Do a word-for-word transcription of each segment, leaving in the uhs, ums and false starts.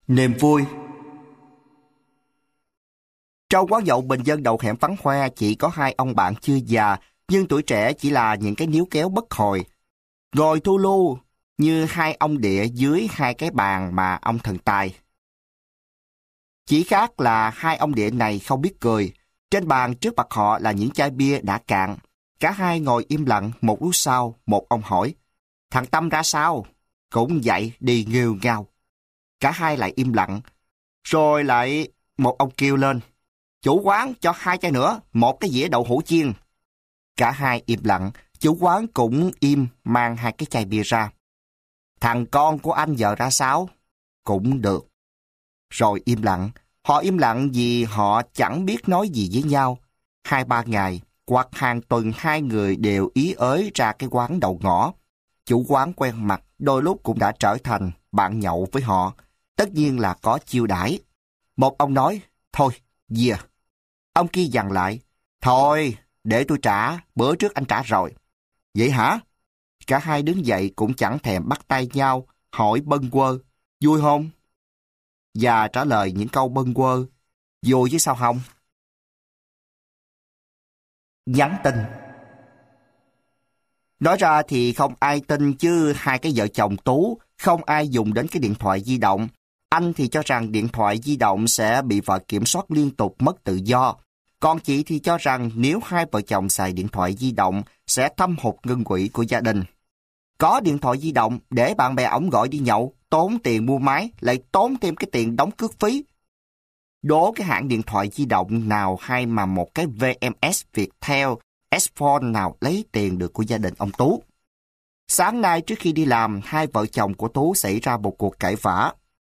Niềm vui. Trong quán nhậu bình dân đầu hẻm vắng hoe chỉ có hai ông bạn chưa già, nhưng tuổi trẻ chỉ là những cái níu kéo bất hồi. Ngồi thu lu như hai ông địa dưới hai cái bàn mà ông thần tài. Chỉ khác là hai ông địa này không biết cười. Trên bàn trước mặt họ là những chai bia đã cạn. Cả hai ngồi im lặng. Một lúc sau, một ông hỏi: "Thằng Tâm ra sao?" "Cũng vậy, đi nghêu ngao." Cả hai lại im lặng. Rồi lại một ông kêu lên: "Chủ quán cho hai chai nữa, một cái dĩa đậu hũ chiên." Cả hai im lặng. Chủ quán cũng im, mang hai cái chai bia ra. "Thằng con của anh giờ ra sao?" "Cũng được." Rồi im lặng. Họ im lặng vì họ chẳng biết nói gì với nhau. Hai ba ngày, hoặc hàng tuần hai người đều ý ới ra cái quán đầu ngõ. Chủ quán quen mặt, đôi lúc cũng đã trở thành bạn nhậu với họ. Tất nhiên là có chiêu đãi. Một ông nói: "Thôi, dìa." Ông kia dằn lại: "Thôi, để tôi trả, bữa trước anh trả rồi." "Vậy hả?" Cả hai đứng dậy cũng chẳng thèm bắt tay nhau, hỏi bâng quơ: "Vui không?" Và trả lời những câu bâng quơ: "Vui chứ sao không?" Nhắn tin. Nói ra thì không ai tin, chứ hai cái vợ chồng Tú không ai dùng đến cái điện thoại di động. Anh thì cho rằng điện thoại di động sẽ bị vợ kiểm soát liên tục, mất tự do. Còn chị thì cho rằng nếu hai vợ chồng xài điện thoại di động sẽ thâm hụt ngân quỹ của gia đình. Có điện thoại di động để bạn bè ổng gọi đi nhậu, tốn tiền mua máy, lại tốn thêm cái tiền đóng cước phí. Đố cái hãng điện thoại di động nào hay mà một cái vê em ét Viettel, S-Phone nào lấy tiền được của gia đình ông Tú. Sáng nay trước khi đi làm, hai vợ chồng của Tú xảy ra một cuộc cãi vã.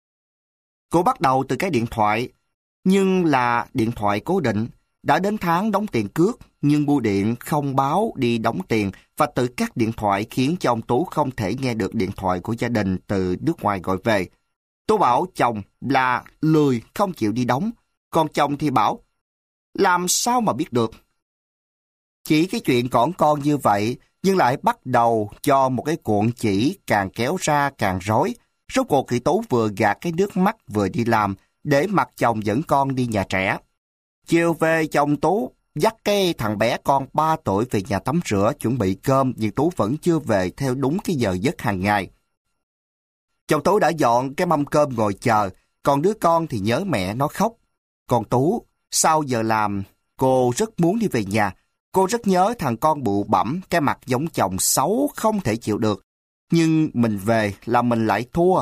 Cô bắt đầu từ cái điện thoại, nhưng là điện thoại cố định. Đã đến tháng đóng tiền cước, nhưng bưu điện không báo đi đóng tiền và tự cắt điện thoại, khiến cho ông Tú không thể nghe được điện thoại của gia đình từ nước ngoài gọi về. Tú bảo chồng là lười không chịu đi đóng, còn chồng thì bảo làm sao mà biết được. Chỉ cái chuyện cỏn con như vậy, nhưng lại bắt đầu cho một cái cuộn chỉ càng kéo ra càng rối. Rốt cuộc thì Tú vừa gạt cái nước mắt vừa đi làm, để mặc chồng dẫn con đi nhà trẻ. Chiều về, chồng Tú dắt cái thằng bé con ba tuổi về nhà tắm rửa chuẩn bị cơm, nhưng Tú vẫn chưa về theo đúng cái giờ giấc hàng ngày. Chồng Tú đã dọn cái mâm cơm ngồi chờ, còn đứa con thì nhớ mẹ nó khóc. Còn Tú, sau giờ làm, cô rất muốn đi về nhà. Cô rất nhớ thằng con bụ bẫm, cái mặt giống chồng xấu không thể chịu được. Nhưng mình về là mình lại thua.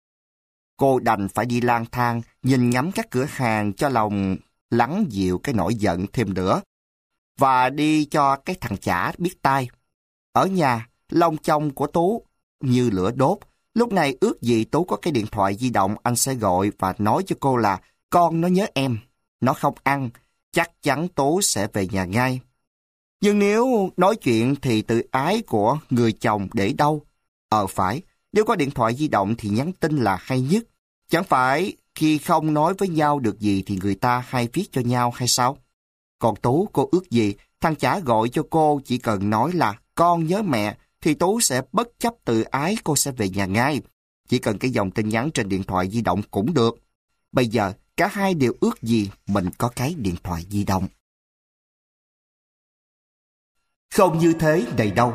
Cô đành phải đi lang thang, nhìn ngắm các cửa hàng cho lòng lắng dịu cái nỗi giận thêm nữa. Và đi cho cái thằng chả biết tai. Ở nhà, lòng chồng của Tú như lửa đốt. Lúc này ước gì Tú có cái điện thoại di động, anh sẽ gọi và nói cho cô là con nó nhớ em, nó không ăn, chắc chắn Tú sẽ về nhà ngay. Nhưng nếu nói chuyện thì tự ái của người chồng để đâu? Ờ phải, nếu có điện thoại di động thì nhắn tin là hay nhất. Chẳng phải khi không nói với nhau được gì thì người ta hay viết cho nhau hay sao? Còn Tú, cô ước gì thằng chả gọi cho cô, chỉ cần nói là con nhớ mẹ thì Tú sẽ bất chấp tự ái, cô sẽ về nhà ngay. Chỉ cần cái dòng tin nhắn trên điện thoại di động cũng được. Bây giờ cả hai đều ước gì mình có cái điện thoại di động. Không như thế này đâu.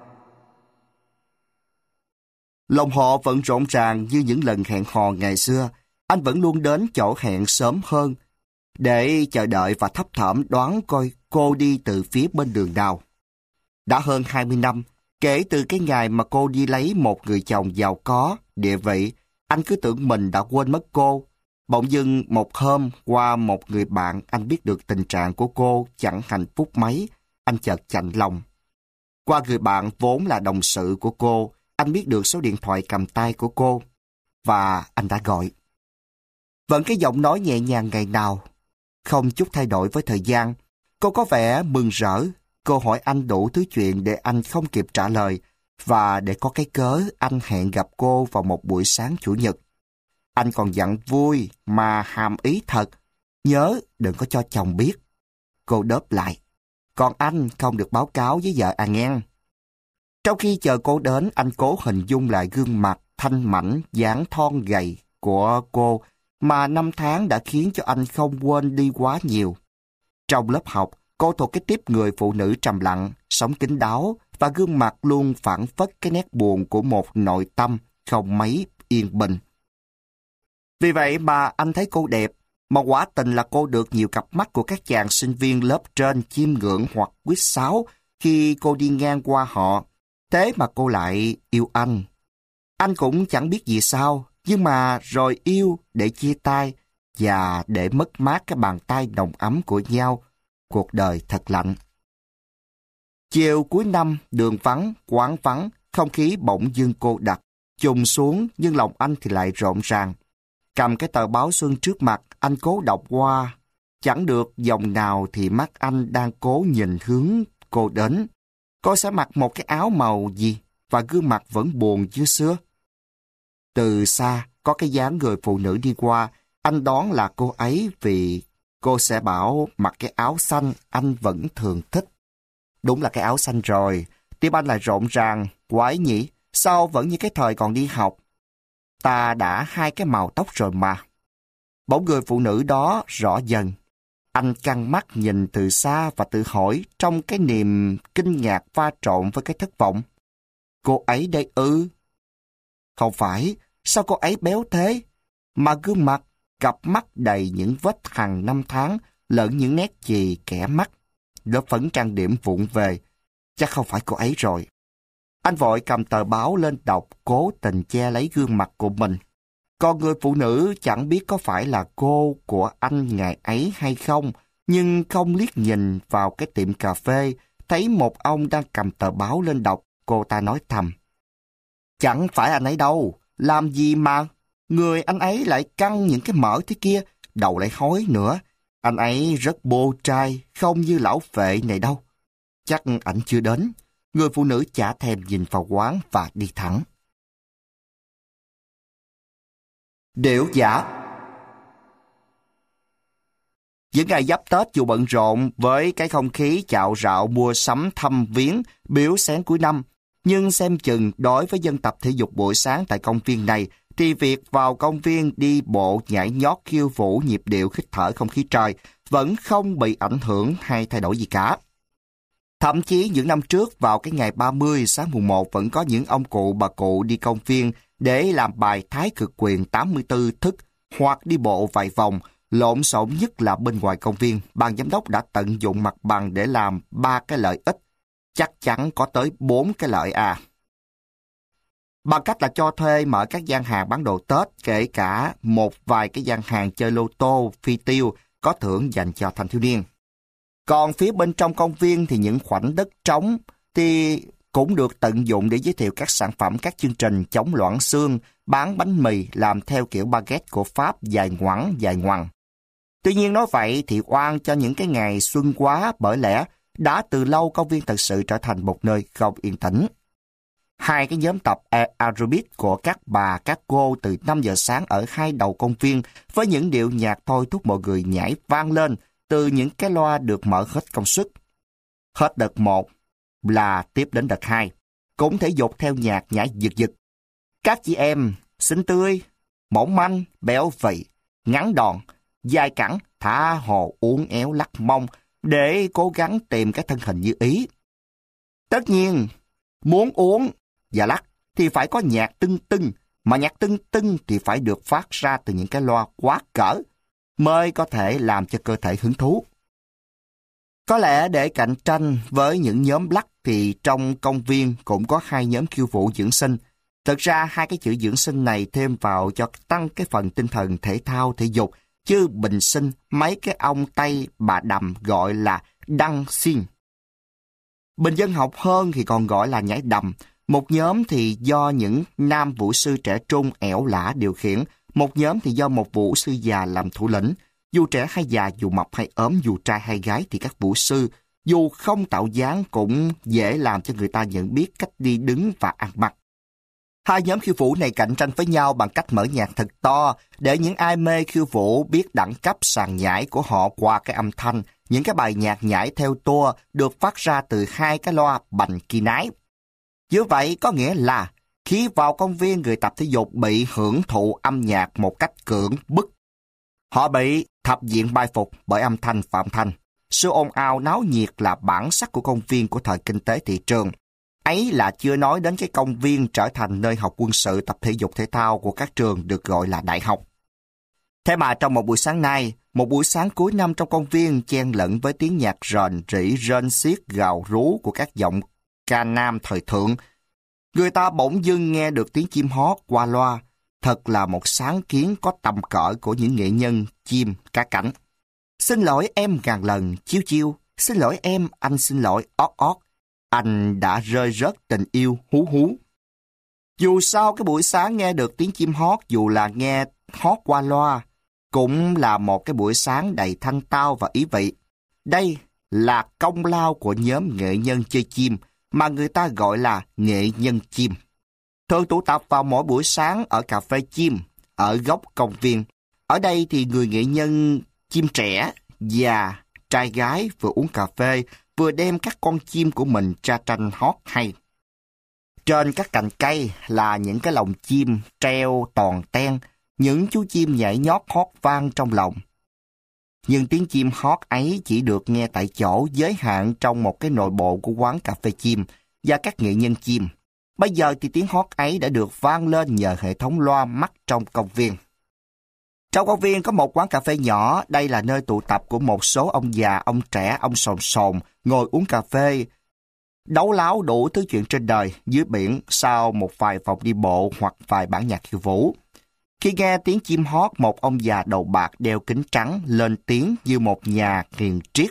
Lòng họ vẫn rộn ràng như những lần hẹn hò ngày xưa. Anh vẫn luôn đến chỗ hẹn sớm hơn để chờ đợi và thấp thỏm đoán coi cô đi từ phía bên đường nào. Đã hơn hai mươi năm, kể từ cái ngày mà cô đi lấy một người chồng giàu có, địa vị, anh cứ tưởng mình đã quên mất cô. Bỗng dưng một hôm, qua một người bạn, anh biết được tình trạng của cô chẳng hạnh phúc mấy. Anh chợt chạnh lòng. Qua người bạn vốn là đồng sự của cô, anh biết được số điện thoại cầm tay của cô. Và anh đã gọi. Vẫn cái giọng nói nhẹ nhàng ngày nào, không chút thay đổi với thời gian. Cô có vẻ mừng rỡ. Cô hỏi anh đủ thứ chuyện để anh không kịp trả lời. Và để có cái cớ, anh hẹn gặp cô vào một buổi sáng chủ nhật. Anh còn dặn vui mà hàm ý thật. Nhớ đừng có cho chồng biết. Cô đáp lại. Còn anh không được báo cáo với vợ à nghe. Trong khi chờ cô đến, anh cố hình dung lại gương mặt thanh mảnh, dáng thon gầy của cô mà năm tháng đã khiến cho anh không quên đi quá nhiều. Trong lớp học, cô thuộc cái tiếp người phụ nữ trầm lặng, sống kín đáo và gương mặt luôn phảng phất cái nét buồn của một nội tâm không mấy yên bình. Vì vậy mà anh thấy cô đẹp, mà quả tình là cô được nhiều cặp mắt của các chàng sinh viên lớp trên chiêm ngưỡng hoặc huýt sáo khi cô đi ngang qua họ. Thế mà cô lại yêu anh. Anh cũng chẳng biết gì sao, nhưng mà rồi yêu để chia tay và để mất mát cái bàn tay nồng ấm của nhau. Cuộc đời thật lạnh. Chiều cuối năm, đường vắng, quán vắng, không khí bỗng dưng cô đặc, trùng xuống, nhưng lòng anh thì lại rộn ràng. Cầm cái tờ báo Xuân trước mặt, anh cố đọc qua. Chẳng được dòng nào thì mắt anh đang cố nhìn hướng cô đến. Cô sẽ mặc một cái áo màu gì và gương mặt vẫn buồn như xưa. Từ xa, có cái dáng người phụ nữ đi qua, anh đoán là cô ấy vì cô sẽ bảo mặc cái áo xanh anh vẫn thường thích. Đúng là cái áo xanh rồi, tim anh lại rộn ràng, quái nhỉ, sao vẫn như cái thời còn đi học. Ta đã hai cái màu tóc rồi mà. Bỗng người phụ nữ đó rõ dần. Anh căng mắt nhìn từ xa và tự hỏi trong cái niềm kinh ngạc pha trộn với cái thất vọng. Cô ấy đây ư? Không phải, sao cô ấy béo thế? Mà gương mặt, cặp mắt đầy những vết hằn năm tháng, lẫn những nét chì kẻ mắt. Lớp phấn trang điểm vụng về. Chắc không phải cô ấy rồi. Anh vội cầm tờ báo lên đọc, cố tình che lấy gương mặt của mình. Còn người phụ nữ chẳng biết có phải là cô của anh ngày ấy hay không, nhưng không liếc nhìn vào cái tiệm cà phê, thấy một ông đang cầm tờ báo lên đọc, cô ta nói thầm. Chẳng phải anh ấy đâu, làm gì mà, người anh ấy lại căng những cái mỡ thế kia, đầu lại hói nữa. Anh ấy rất bô trai, không như lão phệ này đâu. Chắc ảnh chưa đến. Người phụ nữ chả thèm nhìn vào quán và đi thẳng. Điệu giả. Những ngày giáp Tết dù bận rộn với cái không khí chạo rạo mua sắm thăm viếng, biếu xén cuối năm, nhưng xem chừng đối với dân tập thể dục buổi sáng tại công viên này thì việc vào công viên đi bộ nhảy nhót khiêu vũ nhịp điệu hít thở không khí trời vẫn không bị ảnh hưởng hay thay đổi gì cả. Thậm chí những năm trước vào cái ngày ba mươi sáng mùng một vẫn có những ông cụ bà cụ đi công viên để làm bài thái cực quyền tám mươi tư thức hoặc đi bộ vài vòng. Lộn xộn nhất là bên ngoài công viên, ban giám đốc đã tận dụng mặt bằng để làm ba cái lợi ích. Chắc chắn có tới bốn cái lợi à. Bằng cách là cho thuê mở các gian hàng bán đồ Tết, kể cả một vài cái gian hàng chơi lô tô, phi tiêu, có thưởng dành cho thanh thiếu niên. Còn phía bên trong công viên thì những khoảnh đất trống thì cũng được tận dụng để giới thiệu các sản phẩm, các chương trình chống loãng xương, bán bánh mì làm theo kiểu baguette của Pháp dài ngoằng dài ngoằng. Tuy nhiên nói vậy thì oan cho những cái ngày xuân quá, bởi lẽ đã từ lâu công viên thật sự trở thành một nơi không yên tĩnh. Hai cái nhóm tập aerobic của các bà, các cô từ năm giờ sáng ở hai đầu công viên với những điệu nhạc thôi thúc mọi người nhảy vang lên từ những cái loa được mở hết công suất. Hết đợt một là tiếp đến đợt hai, cũng thể dục theo nhạc nhảy giật giật. Các chị em xinh tươi, mỏng manh, béo phì, ngắn đòn, dài cẳng, thả hồ uốn éo lắc mông để cố gắng tìm cái thân hình như ý. Tất nhiên, muốn uống và lắc thì phải có nhạc tưng tưng, mà nhạc tưng tưng thì phải được phát ra từ những cái loa quá cỡ mới có thể làm cho cơ thể hứng thú. Có lẽ để cạnh tranh với những nhóm lắc thì trong công viên cũng có hai nhóm khiêu vũ dưỡng sinh. Thực ra hai cái chữ dưỡng sinh này thêm vào cho tăng cái phần tinh thần thể thao thể dục, chứ bình sinh mấy cái ông Tây bà đầm gọi là đăng xin. Bình dân học hơn thì còn gọi là nhảy đầm. Một nhóm thì do những nam vũ sư trẻ trung ẻo lả điều khiển, một nhóm thì do một vũ sư già làm thủ lĩnh. Dù trẻ hay già, dù mập hay ốm, dù trai hay gái thì các vũ sư, dù không tạo dáng cũng dễ làm cho người ta nhận biết cách đi đứng và ăn mặc. Hai nhóm khiêu vũ này cạnh tranh với nhau bằng cách mở nhạc thật to để những ai mê khiêu vũ biết đẳng cấp sàn nhảy của họ qua cái âm thanh. Những cái bài nhạc nhảy theo tour được phát ra từ hai cái loa bành kỳ nái. Như vậy có nghĩa là Khi vào công viên, người tập thể dục bị hưởng thụ âm nhạc một cách cưỡng bức. Họ bị thập diện bài phục bởi âm thanh và âm thanh. Sự ồn ào náo nhiệt là bản sắc của công viên của thời kinh tế thị trường. Ấy là chưa nói đến cái công viên trở thành nơi học quân sự, tập thể dục thể thao của các trường được gọi là đại học. Thế mà trong một buổi sáng nay, một buổi sáng cuối năm trong công viên chen lẫn với tiếng nhạc rền rĩ rên xiết gào rú của các giọng ca nam thời thượng, người ta bỗng dưng nghe được tiếng chim hót qua loa. Thật là một sáng kiến có tầm cỡ của những nghệ nhân chim cá cảnh. Xin lỗi em ngàn lần, chiêu chiêu. Xin lỗi em, anh xin lỗi, ót ót. Anh đã rơi rớt tình yêu, hú hú. Dù sao cái buổi sáng nghe được tiếng chim hót, dù là nghe hót qua loa, cũng là một cái buổi sáng đầy thanh tao và ý vị. Đây là công lao của nhóm nghệ nhân chơi chim mà người ta gọi là nghệ nhân chim. Thường tụ tập vào mỗi buổi sáng ở cà phê chim, ở góc công viên. Ở đây thì người nghệ nhân chim trẻ, già, trai gái vừa uống cà phê, vừa đem các con chim của mình ra tranh hót hay. Trên các cành cây là những cái lồng chim treo toàn ten, những chú chim nhảy nhót hót vang trong lòng. Nhưng tiếng chim hót ấy chỉ được nghe tại chỗ, giới hạn trong một cái nội bộ của quán cà phê chim và các nghệ nhân chim. Bây giờ thì tiếng hót ấy đã được vang lên nhờ hệ thống loa mắt trong công viên. Trong công viên có một quán cà phê nhỏ, đây là nơi tụ tập của một số ông già, ông trẻ, ông sồn sồn, ngồi uống cà phê, đấu láo đủ thứ chuyện trên đời, dưới biển, sau một vài phòng đi bộ hoặc vài bản nhạc khiêu vũ. Khi nghe tiếng chim hót, một ông già đầu bạc đeo kính trắng lên tiếng như một nhà hiền triết.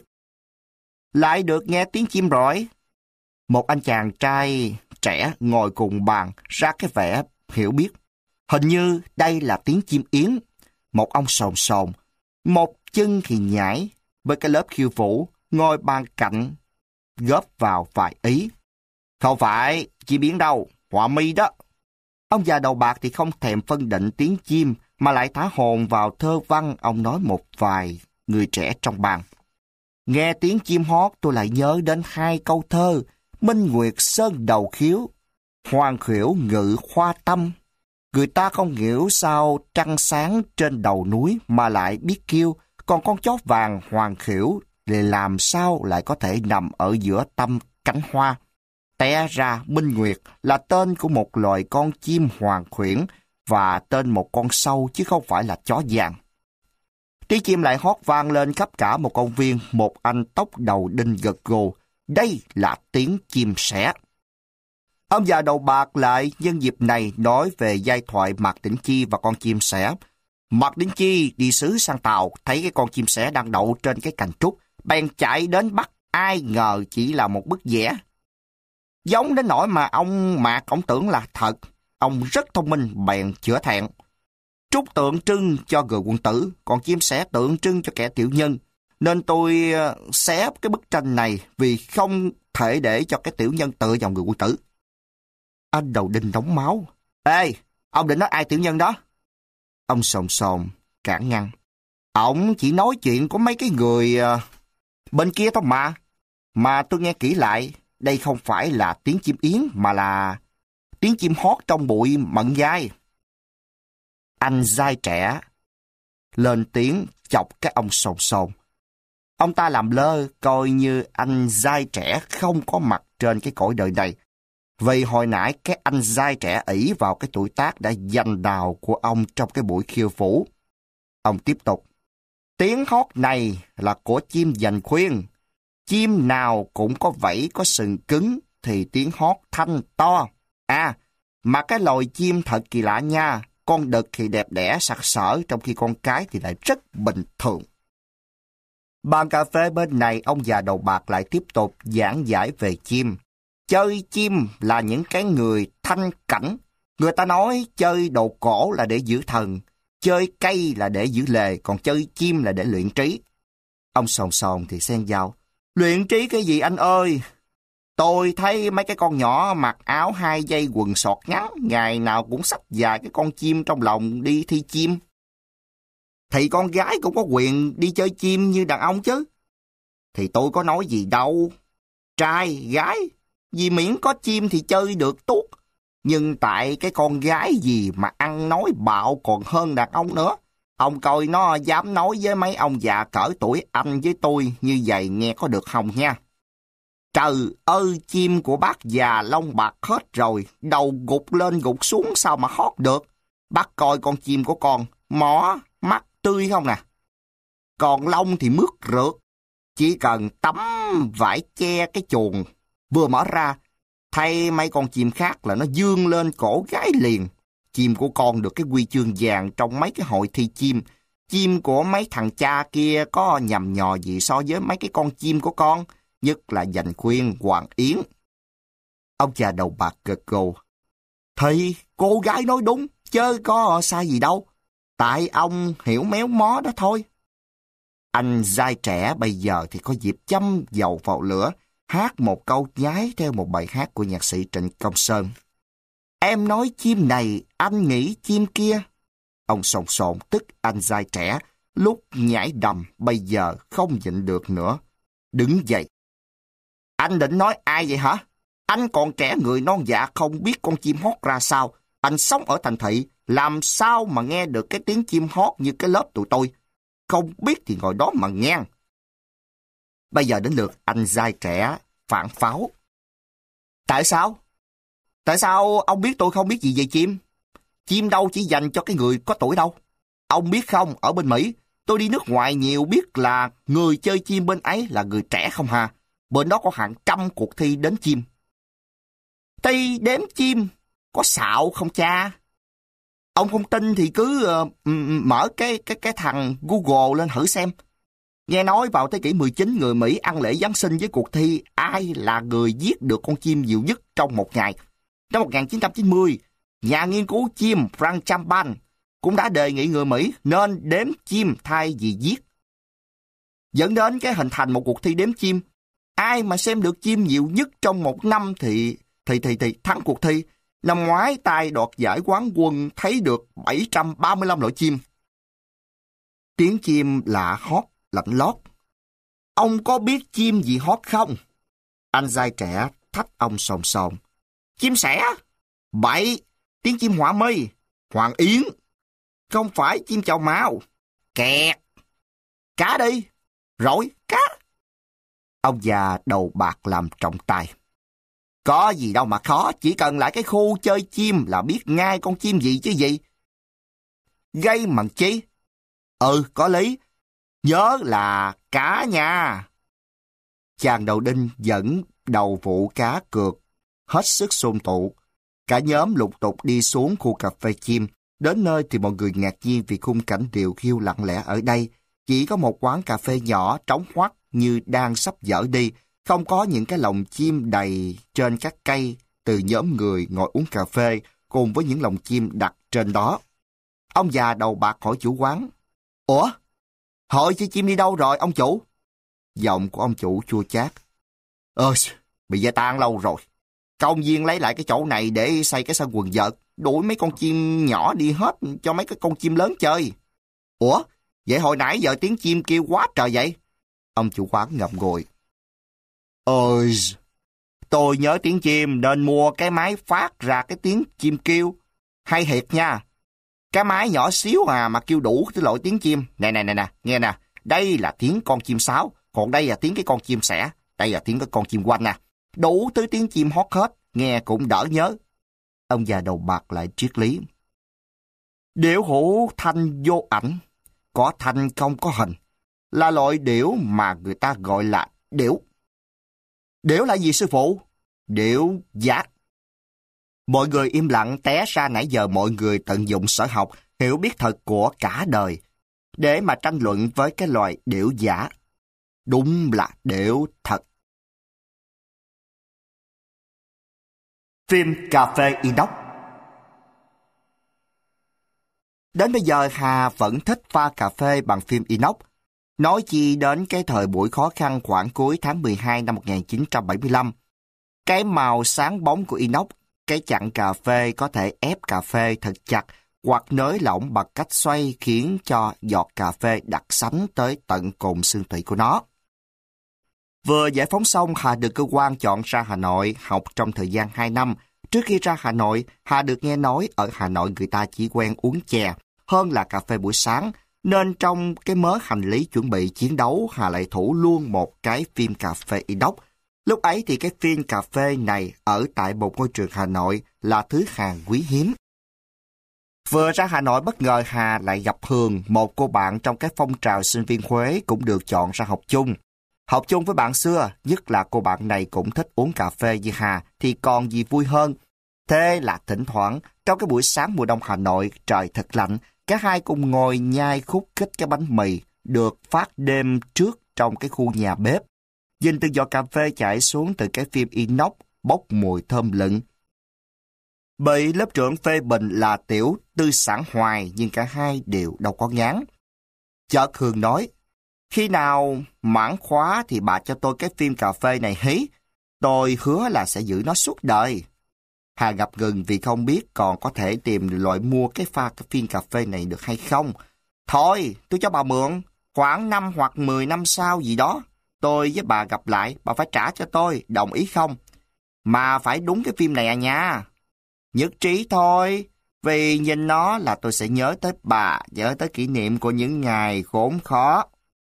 Lại được nghe tiếng chim rọi. Một anh chàng trai trẻ ngồi cùng bàn ra cái vẻ hiểu biết. Hình như đây là tiếng chim yến. Một ông sồn sồn, một chân thì nhảy với cái lớp khiêu vũ, ngồi bàn cạnh góp vào vài ý. Không phải chim yến đâu, họa mi đó. Ông già đầu bạc thì không thèm phân định tiếng chim mà lại thả hồn vào thơ văn. Ông nói một vài người trẻ trong bàn. Nghe tiếng chim hót tôi lại nhớ đến hai câu thơ. Minh Nguyệt sơn đầu khiếu, hoàng khỉu ngự khoa tâm. Người ta không hiểu sao trăng sáng trên đầu núi mà lại biết kêu, còn con chó vàng hoàng khỉu thì làm sao lại có thể nằm ở giữa tâm cánh hoa. Té ra Minh Nguyệt là tên của một loài con chim hoàng khuyển và tên một con sâu chứ không phải là chó vàng. Tiếng chim lại hót vang lên khắp cả một công viên. Một anh tóc đầu đinh gật gù. Đây là tiếng chim sẻ. Ông già đầu bạc lại nhân dịp này nói về giai thoại Mạc Đĩnh Chi và con chim sẻ. Mạc Đĩnh Chi đi xứ sang Tàu, thấy cái con chim sẻ đang đậu trên cái cành trúc, bèn chạy đến bắt. Ai ngờ chỉ là một bức vẽ. Giống đến nỗi mà ông Mạc ông tưởng là thật. Ông rất thông minh, bèn chữa thẹn. Trúc tượng trưng cho người quân tử, còn chim sẻ tượng trưng cho kẻ tiểu nhân. Nên tôi xé cái bức tranh này vì không thể để cho cái tiểu nhân tựa vào người quân tử. Anh đầu đinh nóng máu. Ê, ông định nói ai tiểu nhân đó? Ông sồn sồn cản ngăn. Ông chỉ nói chuyện của mấy cái người uh, bên kia thôi mà. Mà tôi nghe kỹ lại, đây không phải là tiếng chim yến mà là tiếng chim hót trong bụi mận dai. Anh dai trẻ lên tiếng chọc cái ông sồn sồn. Ông ta làm lơ coi như anh dai trẻ không có mặt trên cái cõi đời này. Vì hồi nãy cái anh dai trẻ ỷ vào cái tuổi tác đã giành đào của ông trong cái buổi khiêu vũ. Ông tiếp tục. Tiếng hót này là của chim giành khuyên. Chim nào cũng có vảy có sừng cứng thì tiếng hót thanh to. À, mà cái loài chim thật kỳ lạ nha. Con đực thì đẹp đẽ sặc sỡ, trong khi con cái thì lại rất bình thường. Bàn cà phê bên này, ông già đầu bạc lại tiếp tục giảng giải về chim. Chơi chim là những cái người thanh cảnh. Người ta nói chơi đồ cổ là để giữ thần, chơi cây là để giữ lề, còn chơi chim là để luyện trí. Ông sồn sồn thì xen vào. Luyện trí cái gì anh ơi? Tôi thấy mấy cái con nhỏ mặc áo hai dây quần sọt ngắn, ngày nào cũng xách vài cái con chim trong lòng đi thi chim. Thì con gái cũng có quyền đi chơi chim như đàn ông chứ. Thì tôi có nói gì đâu. Trai, gái, vì miễn có chim thì chơi được tốt. Nhưng tại cái con gái gì mà ăn nói bạo còn hơn đàn ông nữa. Ông coi nó dám nói với mấy ông già cỡ tuổi anh với tôi như vậy nghe có được không nha? Trời ơi, chim của bác già lông bạc hết rồi, đầu gục lên gục xuống sao mà hót được. Bác coi con chim của con, mỏ, mắt tươi không nè. Còn lông thì mướt rượt, chỉ cần tấm vải che cái chuồng vừa mở ra, thay mấy con chim khác là nó dương lên cổ gái liền. Chim của con được cái huy chương vàng trong mấy cái hội thi chim. Chim của mấy thằng cha kia có nhầm nhò gì so với mấy cái con chim của con, nhất là giành khuyên Hoàng Yến. Ông già đầu bạc gật gù. Thì cô gái nói đúng, chứ có sai gì đâu. Tại ông hiểu méo mó đó thôi. Anh giai trẻ bây giờ thì có dịp châm dầu vào lửa, hát một câu nhái theo một bài hát của nhạc sĩ Trịnh Công Sơn. Em nói chim này, anh nghĩ chim kia. Ông sồn sồn tức anh giai trẻ, lúc nhảy đầm bây giờ không nhịn được nữa. Đứng dậy. Anh định nói ai vậy hả? Anh còn trẻ người non dạ không biết con chim hót ra sao. Anh sống ở thành thị, làm sao mà nghe được cái tiếng chim hót như cái lớp tụi tôi. Không biết thì ngồi đó mà nghe. Bây giờ đến lượt anh giai trẻ phản pháo. Tại sao? Tại sao ông biết tôi không biết gì về chim? Chim đâu chỉ dành cho cái người có tuổi đâu. Ông biết không, ở bên Mỹ, tôi đi nước ngoài nhiều biết là người chơi chim bên ấy là người trẻ không hà. Bên đó có hàng trăm cuộc thi đến chim. Thi đếm chim, có xạo không cha? Ông không tin thì cứ uh, mở cái cái cái thằng Google lên thử xem. Nghe nói vào thế kỷ mười chín, người Mỹ ăn lễ Giáng sinh với cuộc thi ai là người giết được con chim nhiều nhất trong một ngày. Năm một nghìn chín trăm chín mươi, nhà nghiên cứu chim Frank Champan cũng đã đề nghị người Mỹ nên đếm chim thay vì giết. Dẫn đến cái hình thành một cuộc thi đếm chim. Ai mà xem được chim nhiều nhất trong một năm thì thì thì thì thắng cuộc thi. Năm ngoái tài đoạt giải quán quân thấy được bảy trăm ba mươi lăm loại chim. Tiếng chim lạ hót lạnh lót. Ông có biết chim gì hót không? Anh giai trẻ thách ông sồn sồn. Chim sẻ. Bậy. Tiếng chim họa mi. Hoàng Yến. Không phải chim chào mao. Kẹt. Cá đi. Rồi, cá. Ông già đầu bạc làm trọng tài. Có gì đâu mà khó, chỉ cần lại cái khu chơi chim là biết ngay con chim gì chứ gì. Gây mần chi? Ừ, có lý. Nhớ là cá nha. Chàng đầu đinh dẫn đầu vụ cá cược, hết sức xôn tụ. Cả nhóm lục tục đi xuống khu cà phê chim. Đến nơi thì mọi người ngạc nhiên vì khung cảnh điều khiêu lặng lẽ ở đây. Chỉ có một quán cà phê nhỏ trống hoắt như đang sắp dở đi. Không có những cái lồng chim đầy trên các cây từ nhóm người ngồi uống cà phê cùng với những lồng chim đặt trên đó. Ông già đầu bạc hỏi chủ quán. Ủa? Hội chơi chim đi đâu rồi ông chủ? Giọng của ông chủ chua chát. Ơ, bị gia tan lâu rồi. Công viên lấy lại cái chỗ này để xây cái sân quần vợt, đuổi mấy con chim nhỏ đi hết cho mấy cái con chim lớn chơi. Ủa? Vậy hồi nãy giờ tiếng chim kêu quá trời vậy? Ông chủ quán ngậm ngùi. Ôi, tôi nhớ tiếng chim nên mua cái máy phát ra cái tiếng chim kêu. Hay thiệt nha. Cái máy nhỏ xíu à mà kêu đủ cái loại tiếng chim. Nè nè nè nè, nghe nè. Đây là tiếng con chim sáo, còn đây là tiếng cái con chim sẻ. Đây là tiếng cái con chim quanh nè. Đủ tới tiếng chim hót hết, nghe cũng đỡ nhớ. Ông già đầu bạc lại triết lý. Điểu hữu thanh vô ảnh, có thanh không có hình, là loại điểu mà người ta gọi là điểu. Điểu là gì sư phụ? Điểu giác. Mọi người im lặng, té ra nãy giờ mọi người tận dụng sở học, hiểu biết thật của cả đời, để mà tranh luận với cái loài điểu giả. Đúng là điểu thật. Phim Cà phê inox. Đến bây giờ Hà vẫn thích pha cà phê bằng phim inox. Nói chi đến cái thời buổi khó khăn khoảng cuối tháng mười hai năm một nghìn chín trăm bảy mươi lăm. Cái màu sáng bóng của inox, cái chặn cà phê có thể ép cà phê thật chặt hoặc nới lỏng bằng cách xoay khiến cho giọt cà phê đặc sánh tới tận cùng xương tủy của nó. Vừa giải phóng xong, Hà được cơ quan chọn ra Hà Nội học trong thời gian hai năm, Trước khi ra Hà Nội, Hà được nghe nói ở Hà Nội người ta chỉ quen uống chè hơn là cà phê buổi sáng, nên trong cái mớ hành lý chuẩn bị chiến đấu, Hà lại thủ luôn một cái phim cà phê inox. Lúc ấy thì cái phim cà phê này ở tại một ngôi trường Hà Nội là thứ hàng quý hiếm. Vừa ra Hà Nội, bất ngờ Hà lại gặp Hường, một cô bạn trong cái phong trào sinh viên Huế cũng được chọn ra học chung. Học chung với bạn xưa, nhất là cô bạn này cũng thích uống cà phê như Hà, thì còn gì vui hơn. Thế là thỉnh thoảng, trong cái buổi sáng mùa đông Hà Nội, trời thật lạnh, cả hai cùng ngồi nhai khúc khích cái bánh mì được phát đêm trước trong cái khu nhà bếp. Nhìn từng giọt cà phê chảy xuống từ cái phim inox, bốc mùi thơm lựng. Bị lớp trưởng phê bình là tiểu tư sản hoài, nhưng cả hai đều đâu có ngán. Chợt Hường nói, khi nào mãn khóa thì bà cho tôi cái phim cà phê này hí. Tôi hứa là sẽ giữ nó suốt đời. Hà ngập ngừng vì không biết còn có thể tìm loại mua cái pha cái phim cà phê này được hay không. Thôi, tôi cho bà mượn, khoảng năm hoặc mười năm sau gì đó. Tôi với bà gặp lại, bà phải trả cho tôi, đồng ý không? Mà phải đúng cái phim này à nha. Nhất trí thôi, vì nhìn nó là tôi sẽ nhớ tới bà, nhớ tới kỷ niệm của những ngày khốn khó.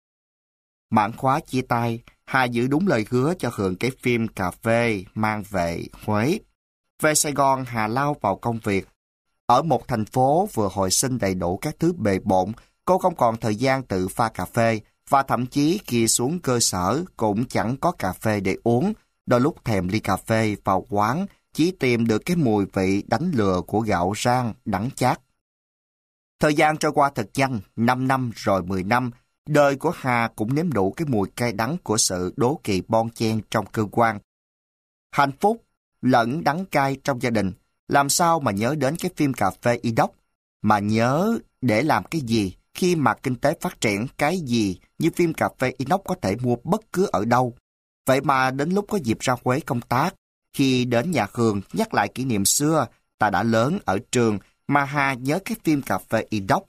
Mãn khóa chia tay, Hà giữ đúng lời hứa cho Hường cái phim cà phê mang về Huế. Về Sài Gòn, Hà lao vào công việc. Ở một thành phố vừa hồi sinh đầy đủ các thứ bề bộn, cô không còn thời gian tự pha cà phê, và thậm chí khi xuống cơ sở cũng chẳng có cà phê để uống. Đôi lúc thèm ly cà phê vào quán, chỉ tìm được cái mùi vị đánh lừa của gạo rang đắng chát. Thời gian trôi qua thật nhanh, năm năm rồi mười năm, đời của Hà cũng nếm đủ cái mùi cay đắng của sự đố kỵ bon chen trong cơ quan. Hạnh phúc lẫn đắng cay trong gia đình, làm sao mà nhớ đến cái phim cà phê inox, mà nhớ để làm cái gì khi mà kinh tế phát triển, cái gì như phim cà phê inox có thể mua bất cứ ở đâu. Vậy mà đến lúc có dịp ra Huế công tác, khi đến nhà Hường nhắc lại kỷ niệm xưa, ta đã lớn ở trường mà Hà nhớ cái phim cà phê inox.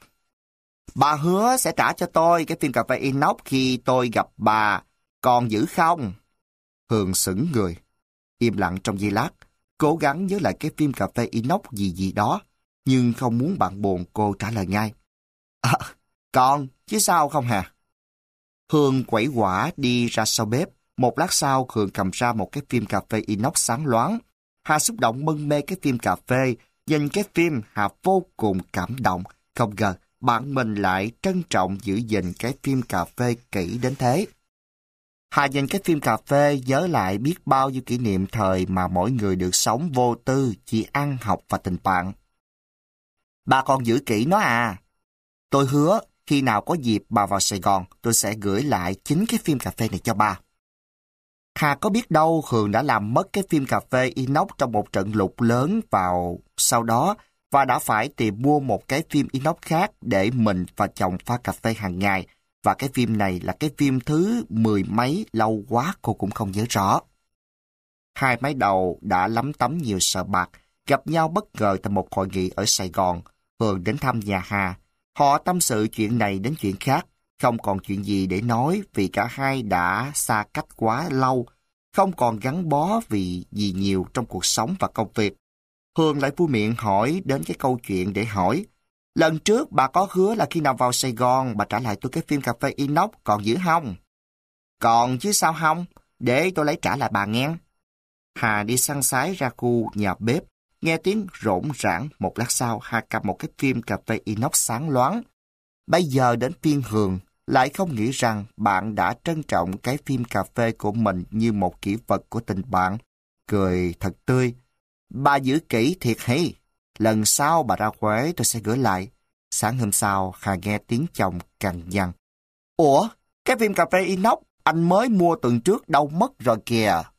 Bà hứa sẽ trả cho tôi cái phim cà phê inox khi tôi gặp bà, còn giữ không? Hường sững người, im lặng trong giây lát, cố gắng nhớ lại cái phim cà phê inox gì gì đó, nhưng không muốn bạn buồn, cô trả lời ngay. À, còn, chứ sao không hả? Hương quẩy quả đi ra sau bếp. Một lát sau, Hương cầm ra một cái phim cà phê inox sáng loáng. Hà xúc động mân mê cái phim cà phê. Nhìn cái phim, Hà vô cùng cảm động. Không ngờ, bạn mình lại trân trọng giữ gìn cái phim cà phê kỹ đến thế. Hà nhìn cái phim cà phê nhớ lại biết bao nhiêu kỷ niệm thời mà mỗi người được sống vô tư, chỉ ăn, học và tình bạn. Bà còn giữ kỹ nó à? Tôi hứa, khi nào có dịp bà vào Sài Gòn, tôi sẽ gửi lại chính cái phim cà phê này cho bà. Hà có biết đâu Hường đã làm mất cái phim cà phê inox trong một trận lụt lớn vào sau đó và đã phải tìm mua một cái phim inox khác để mình và chồng pha cà phê hàng ngày. Và cái phim này là cái phim thứ mười mấy, lâu quá cô cũng không nhớ rõ. Hai mái đầu đã lắm tấm nhiều sờ bạc, gặp nhau bất ngờ tại một hội nghị ở Sài Gòn. Hường đến thăm nhà Hà. Họ tâm sự chuyện này đến chuyện khác, không còn chuyện gì để nói vì cả hai đã xa cách quá lâu, không còn gắn bó vì gì nhiều trong cuộc sống và công việc. Hương lại vui miệng hỏi đến cái câu chuyện để hỏi. Lần trước bà có hứa là khi nào vào Sài Gòn bà trả lại tôi cái phim cà phê inox, còn giữ không? Còn chứ sao không, để tôi lấy trả lại bà nghe. Hà đi săn sái ra khu nhà bếp, nghe tiếng rộn rãng. Một lát sau, Hà cầm một cái phim cà phê inox sáng loáng. Bây giờ đến phiên Hường, lại không nghĩ rằng bạn đã trân trọng cái phim cà phê của mình như một kỷ vật của tình bạn. Cười thật tươi. Bà giữ kỹ thiệt hay. Lần sau bà ra Huế tôi sẽ gửi lại. Sáng hôm sau, Hà nghe tiếng chồng cằn nhằn. Ủa, cái phim cà phê inox anh mới mua tuần trước đâu mất rồi kìa.